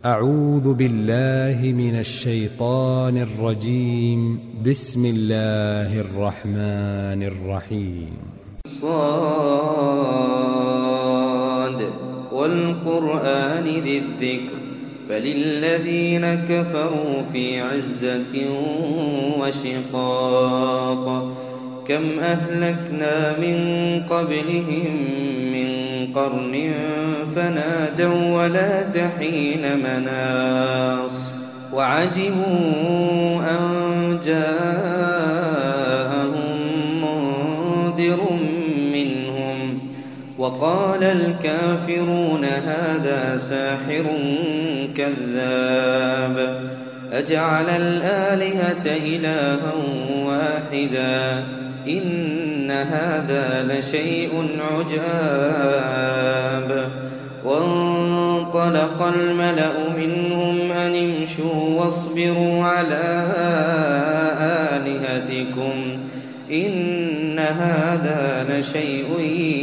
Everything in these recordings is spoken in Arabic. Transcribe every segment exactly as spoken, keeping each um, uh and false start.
أعوذ بالله من الشيطان الرجيم. بسم الله الرحمن الرحيم. صاد والقرآن ذي الذكر بل الذين كفروا في عزة وشقاق كم أهلكنا من قبلهم من قرن فنادوا ولا تحين مناص وعجبوا أن جاءهم منذر منهم وقال الكافرون هذا ساحر كذاب أجعل الآلهة إلها واحدا إن هذا لشيء عجاب وانطلق الملأ منهم أن امشوا واصبروا على آلهتكم إن هذا لشيء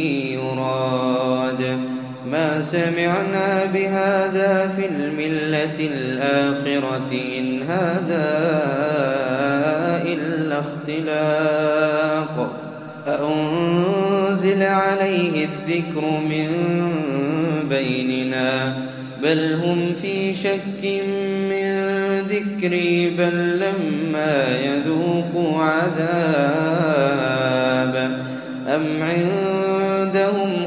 يراد ما سمعنا بهذا في الملة الآخرة إن هذا إلا اختلاق أأنزل عليه الذكر من بيننا بل هم في شك من ذكري بل لما يذوقوا عذاب أم عندهم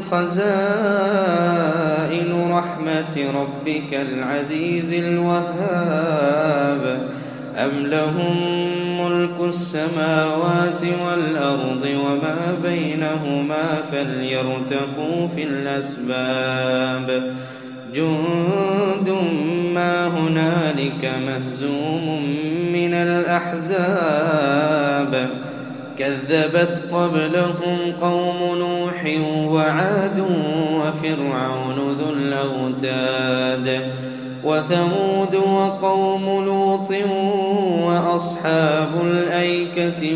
خزائن رحمة ربك العزيز الوهاب أم لهم ملك السماوات والأرض وما بينهما فليرتقوا في الأسباب جند ما هنالك مهزوم من الأحزاب كذبت قبلهم قوم نوح وعاد وفرعون ذو الأوتاد وثمود وقوم لوط وأصحاب الأيكة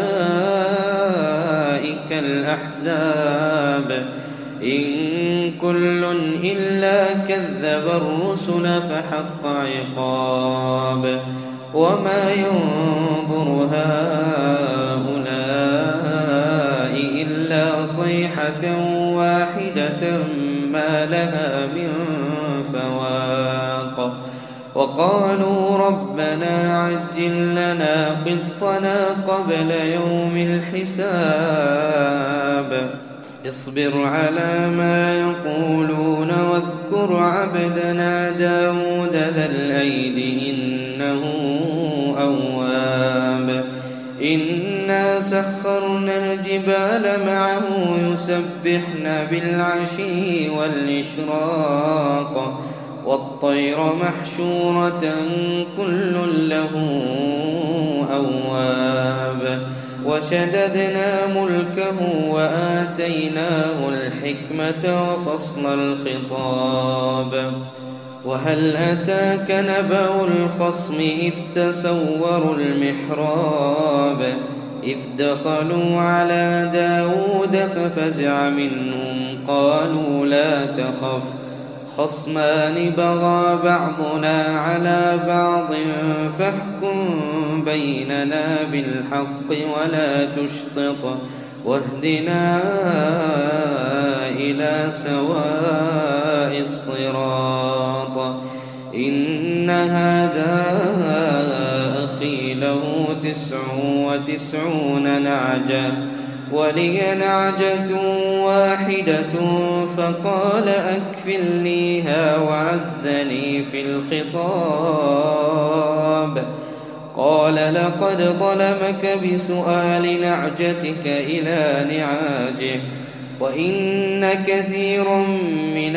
أولئك الأحزاب إن كل إلا كذب الرسل فحق عقاب وما ينظر هؤلاء إلا صيحة واحدة ما لها من فواق وقالوا ربنا عجل لنا قطنا قبل يوم الحساب اصبر على ما يقولون واذكر عبدنا داود ذا الأيد إنه أواب إنا سخرنا الجبال معه يسبحن بالعشي والإشراق والطير محشورة كل له أواب وشددنا ملكه وآتيناه الحكمة وفصل الخطاب وهل أتاك نبأ الخصم إذ تسوروا المحراب إذ دخلوا على داود ففزع منهم قالوا لا تخف خصمان بغى بعضنا على بعض فاحكم بيننا بالحق ولا تشطط واهدنا إلى سواء الصراط إن هذا أخي له تسع وتسعون نعجة ولي نعجة واحدة فقال أكفلنيها وعزني في الخطاب قال لقد ظلمك بسؤال نعجتك إلى نعاجه وإن كثيرا من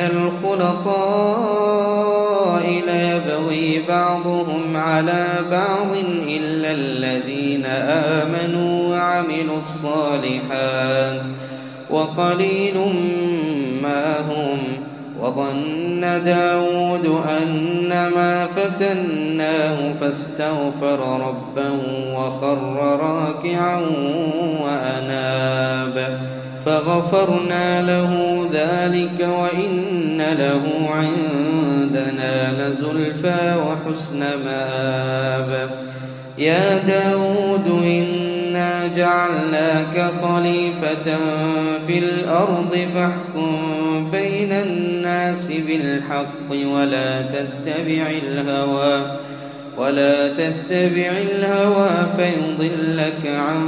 الخلطاء ليبغي بعضهم على بعض إلا الذين آمنوا وعملوا الصالحات وقليل ما هم وظن داود أنما فتناه فاستغفر ربه وخر راكعا وأناب فغفرنا له ذلك وإن له عندنا لزلفى وحسن مآب. يا داود إنا جعلناك خليفة في الأرض فاحكم بين الناس بالحق ولا تتبع الهوى ولا تتبع الهوى فيضلك عن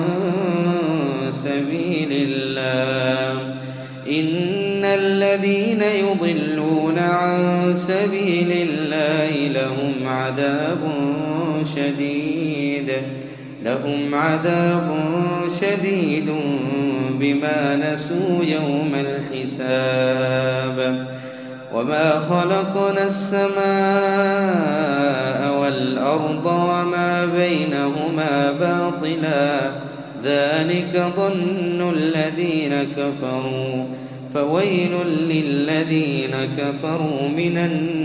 سبيل الله. إن الذين يضلون عن سبيل الله لهم عذاب شديد لهم عذاب شديد بما نسوا يوم الحساب. وما خلقنا السماء والأرض وما بينهما باطلا ذلك ظن الذين كفروا فويل للذين كفروا من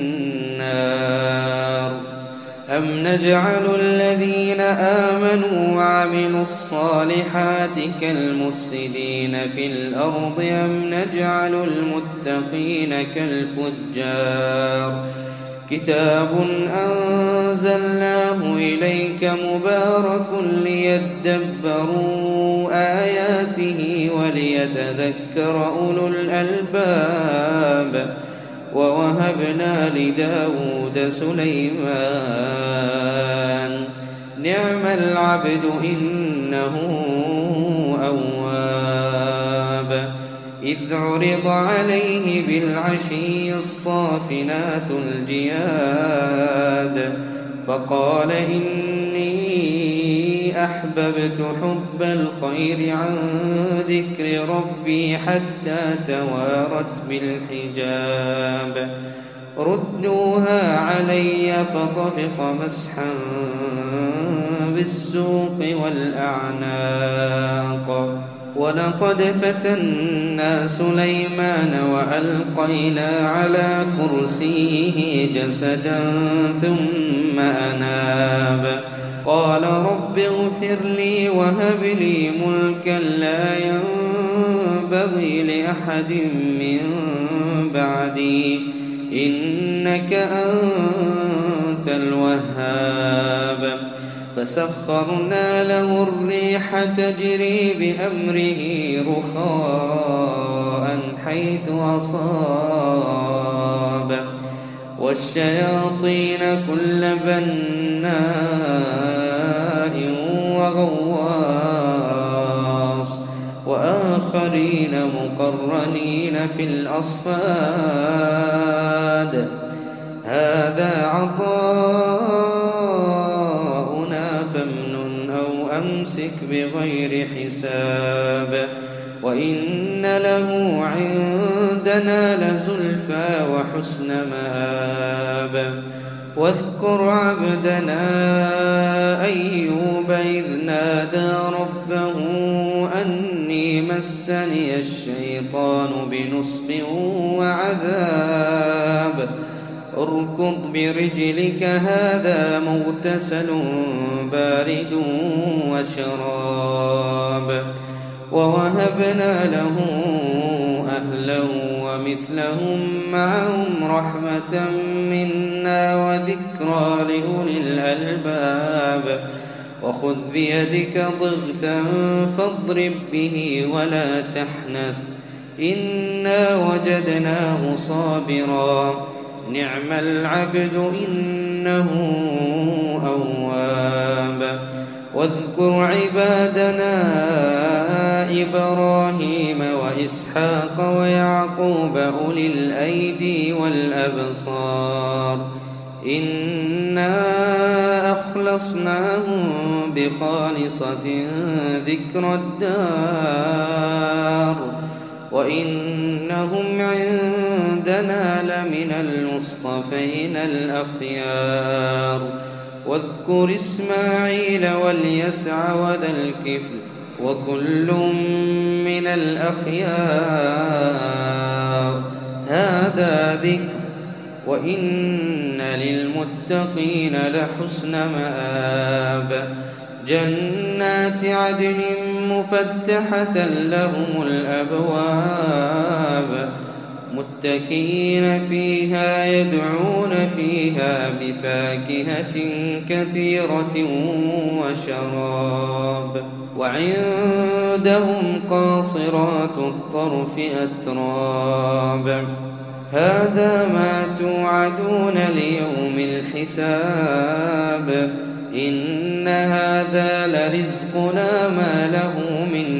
النار. أم نجعل الذين آمنوا وعملوا الصالحات كالمفسدين في الأرض أم نجعل المتقين كالفجار. كتاب أنزلناه إليك مبارك ليدبروا آياته وليتذكر أولو الألباب. ووهبنا لداود سليمان نعم العبد إنه أواب. إذ عرض عليه بالعشي الصافنات الجياد فقال إني أحببت حب الخير عن ذكر ربي حتى توارت بالحجاب. ردوها علي فطفق مسحا بالسوق والأعناق. ولقد فتنا سليمان وألقينا على كرسيه جسدا ثم أناب. قال رب اغفر لي وهب لي ملكا لا ينبغي لأحد من بعدي إنك أنت الوهاب. فسخرنا له الريح تجري بأمره رخاء حيث أصاب والشياطين كل بناء وغواص وآخرين مقرنين في الأصفاد. هذا عطاؤنا فامنن أو أمسك بغير حساب. وإن له عندنا لزلفى وحسن مآب. واذكر عبدنا أيوب إذ نادى ربه أني مسني الشيطان بنصب وعذاب. اركض برجلك هذا مغتسل بارد وشراب. ووهبنا له أهله ومثلهم معهم رحمة منا وذكرى لأولي الألباب. وخذ بيدك ضغثا فاضرب به ولا تحنث إنا وجدناه صابرا نعم العبد إنه أواب. واذكر عبادنا إبراهيم وإسحاق ويعقوب أولي الأيدي والأبصار إنا أخلصناهم بخالصة ذكر الدار وإنهم عندنا لمن المصطفين الأخيار. واذكر إسماعيل واليسع وذا الكفل وكل من الأخيار. هذا ذكر وإن للمتقين لحسن مآب. جنات عدن مفتحة لهم الأبواب متكئين فيها يدعون فيها بفاكهة كثيرة وشراب وعندهم قاصرات الطرف أتراب هذا ما توعدون ليوم الحساب إن هذا لرزقنا ما له من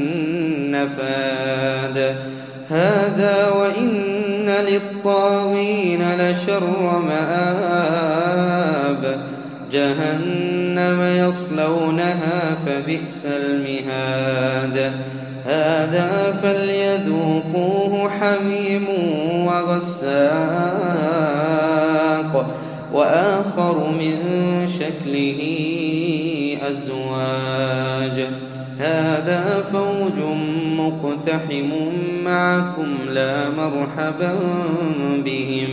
نفاد هذا وإن للطاغين لشر مآب جهنم يصلونها فبئس المهاد هذا فليذوقوه حميم وغساق وآخر من شكله أزواج هذا فوج مقتحم معكم لا مرحبا بهم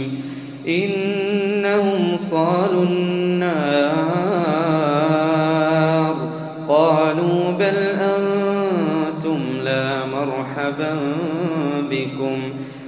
إنهم صالوا النار قالوا بل أنتم لا مرحبا بكم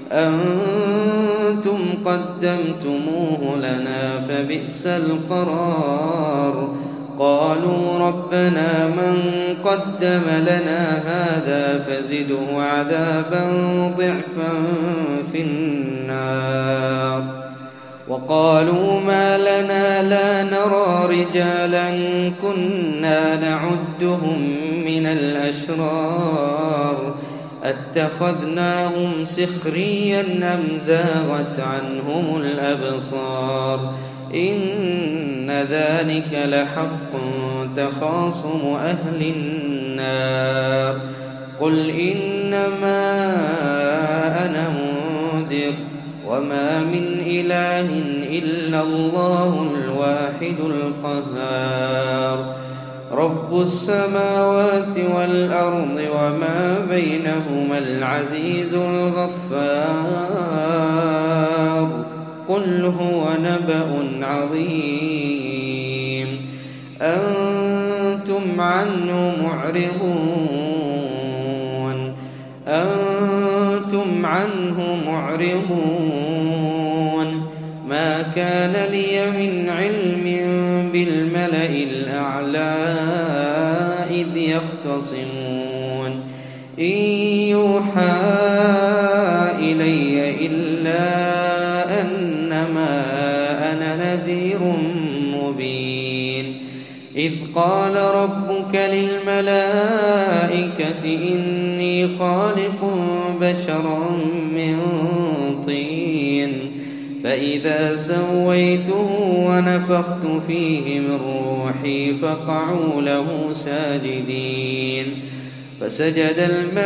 أنتم قدمتموه لنا فبئس القرار قالوا ربنا من قدم لنا هذا فزده عذابا ضعفا في النار وقالوا ما لنا لا نرى رجالا كنا نعدهم من الأشرار أتخذناهم سخريا أم زاغت عنهم الأبصار إن ذلك لحق تخاصم أهل النار قل إنما أنا منذر وما من إله إلا الله الواحد القهار رب السماوات والأرض وما بينهما العزيز الغفار قل هو نبأ عظيم أنتم عنه معرضون أنتم عنه معرضون ما كان لي من علم بالملأ الأعلى إذ يختصمون إن يوحى إلي إلا أنما أنا نذير مبين إذ قال ربك للملائكة إني خالق بشرا من طين فإذا سويته ونفخت فيه من روحي فقعوا له ساجدين فسجد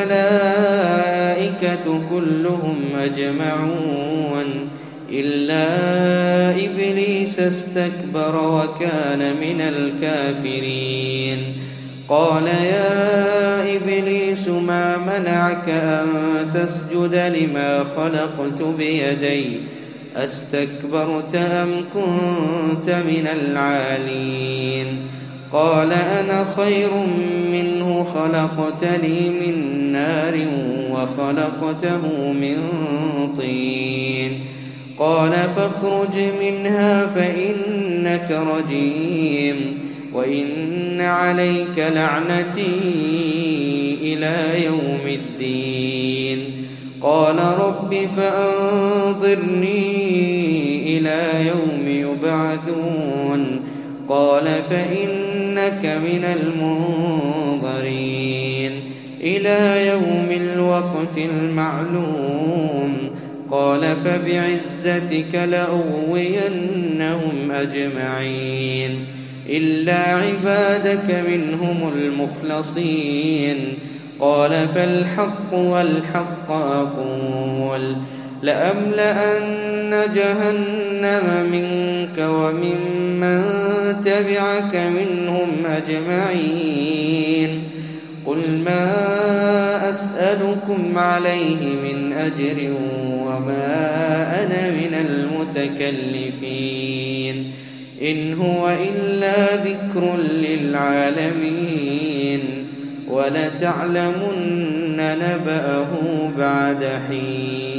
الملائكة كلهم أجمعون إلا إبليس استكبر وكان من الكافرين قال يا إبليس ما منعك أن تسجد لما خلقت بيدي أستكبرت أم كنت من العالين قال أنا خير منه خلقتني من نار وخلقته من طين قال فاخرج منها فإنك رجيم وإن عليك لعنتي إلى يوم الدين قال رب فأنظرني إلى يوم يبعثون قال فإنك من المنظرين إلى يوم الوقت المعلوم قال فبعزتك لأغوينهم أجمعين إلا عبادك منهم المخلصين قال فالحق والحق أقول لأملأن جهنم منك وممن تبعك منهم أجمعين قل ما أسألكم عليه من أجر وما أنا من المتكلفين إن هو إلا ذكر للعالمين ولتعلمن نبأه بعد حين.